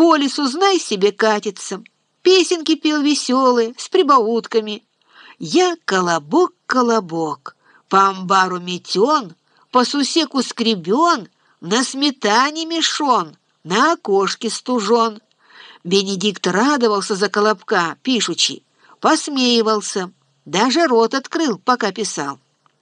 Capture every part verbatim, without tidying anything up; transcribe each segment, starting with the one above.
по лесу, знай себе, катится. Песенки пел веселые, с прибаутками. Я колобок, колобок, по амбару метен, по сусеку скребен, на сметане мешон, на окошке стужен. Бенедикт радовался за колобка, пишучи, посмеивался, даже рот открыл, пока писал.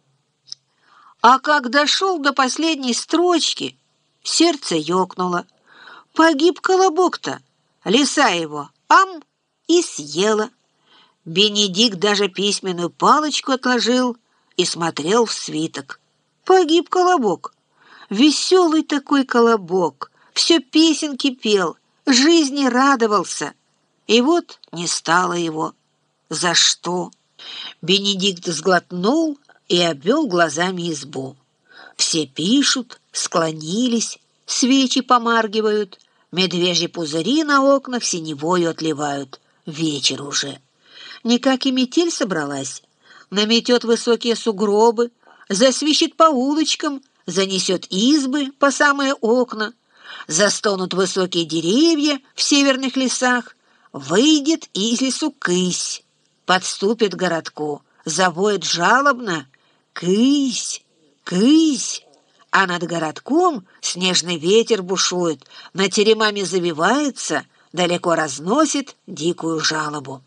А как дошел до последней строчки, сердце ёкнуло. Погиб колобок-то, лиса его, ам, и съела. Бенедикт даже письменную палочку отложил и смотрел в свиток. Погиб колобок. Веселый такой колобок, все песенки пел, жизни радовался. И вот не стало его. За что? Бенедикт сглотнул и обвел глазами избу. Все пишут, склонились, свечи помаргивают, медвежьи пузыри на окнах синевою отливают. Вечер уже. Никак и метель собралась. Наметет высокие сугробы, засвищет по улочкам, занесет избы по самые окна, застонут высокие деревья в северных лесах, выйдет из лесу кысь, подступит к городку, завоет жалобно «Кысь! Кысь!», а над городком снежный ветер бушует, над теремами завивается, далеко разносит дикую жалобу.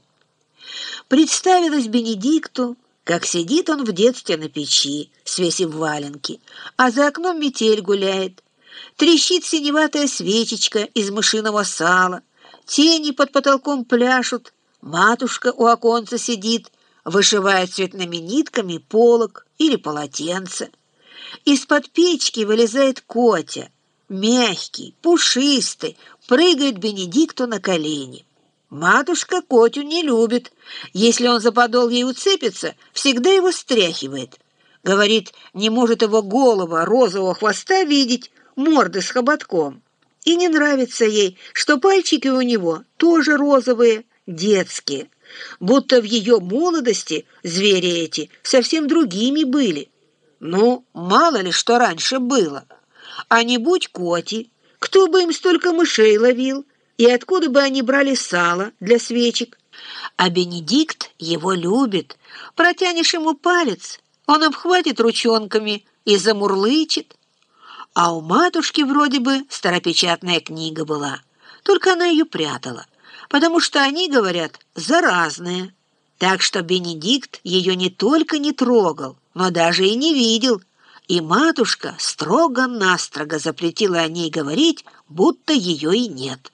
Представилось Бенедикту, как сидит он в детстве на печи, свесив валенки, а за окном метель гуляет. Трещит синеватая свечечка из мышиного сала, тени под потолком пляшут, матушка у оконца сидит, вышивает цветными нитками полог или полотенце. Из-под печки вылезает Котя, мягкий, пушистый, прыгает Бенедикту на колени. Матушка Котю не любит. Если он за подол ей уцепится, всегда его стряхивает. Говорит, не может его голого розового хвоста видеть, морды с хоботком. И не нравится ей, что пальчики у него тоже розовые, детские. Будто в ее молодости звери эти совсем другими были. Ну, мало ли, что раньше было. А не будь Коти, кто бы им столько мышей ловил, и откуда бы они брали сало для свечек? А Бенедикт его любит. Протянешь ему палец, он обхватит ручонками и замурлычет. А у матушки вроде бы старопечатная книга была, только она ее прятала, потому что они, говорят, заразные. Так что Бенедикт ее не только не трогал, но даже и не видел. И матушка строго-настрого запретила о ней говорить, будто ее и нет.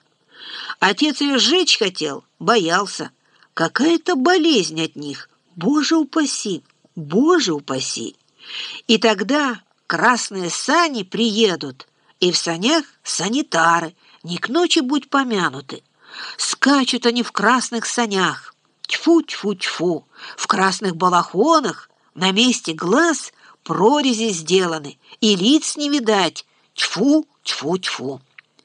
Отец ее сжечь хотел, боялся. Какая-то болезнь от них, Боже упаси, Боже упаси. И тогда красные сани приедут, и в санях санитары, не к ночи будь помянуты. Скачут они в красных санях, тьфу-тьфу-тьфу, в красных балахонах, на месте глаз прорези сделаны, и лиц не видать, тьфу-тьфу-тьфу.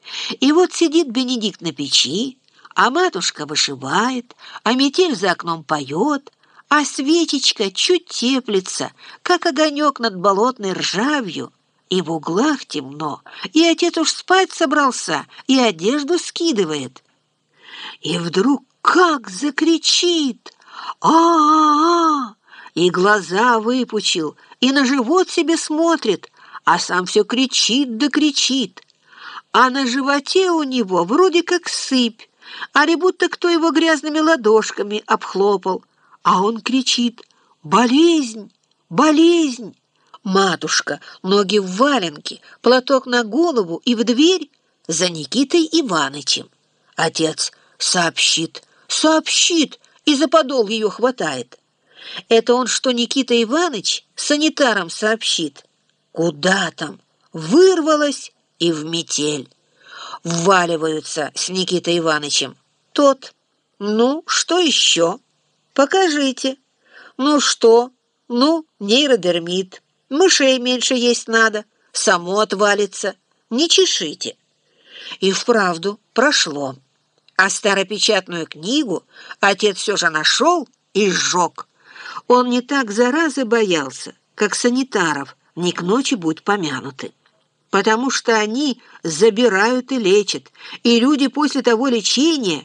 И вот сидит Бенедикт на печи, а матушка вышивает, а метель за окном поет, а свечечка чуть теплится, как огонек над болотной ржавью, и в углах темно, и отец уж спать собрался, и одежду скидывает. И вдруг как закричит «А-а-а!» и глаза выпучил, и на живот себе смотрит, а сам все кричит да кричит. А на животе у него вроде как сыпь, али будто кто его грязными ладошками обхлопал. А он кричит «Болезнь! Болезнь!» Матушка, ноги в валенке, платок на голову и в дверь за Никитой Иванычем. Отец сообщит, сообщит, и за подол ее хватает. Это он, что Никита Иваныч санитарам сообщит. Куда там? Вырвалась и в метель. Вваливаются с Никитой Иванычем. Тот. Ну, что еще? Покажите. Ну что? Ну, нейродермит. Мышей меньше есть надо. Само отвалится. Не чешите. И вправду прошло. А старопечатную книгу отец все же нашел и сжег. Он не так заразы боялся, как санитаров, не к ночи будь помянуты. потому что они забирают и лечат, и люди после того лечения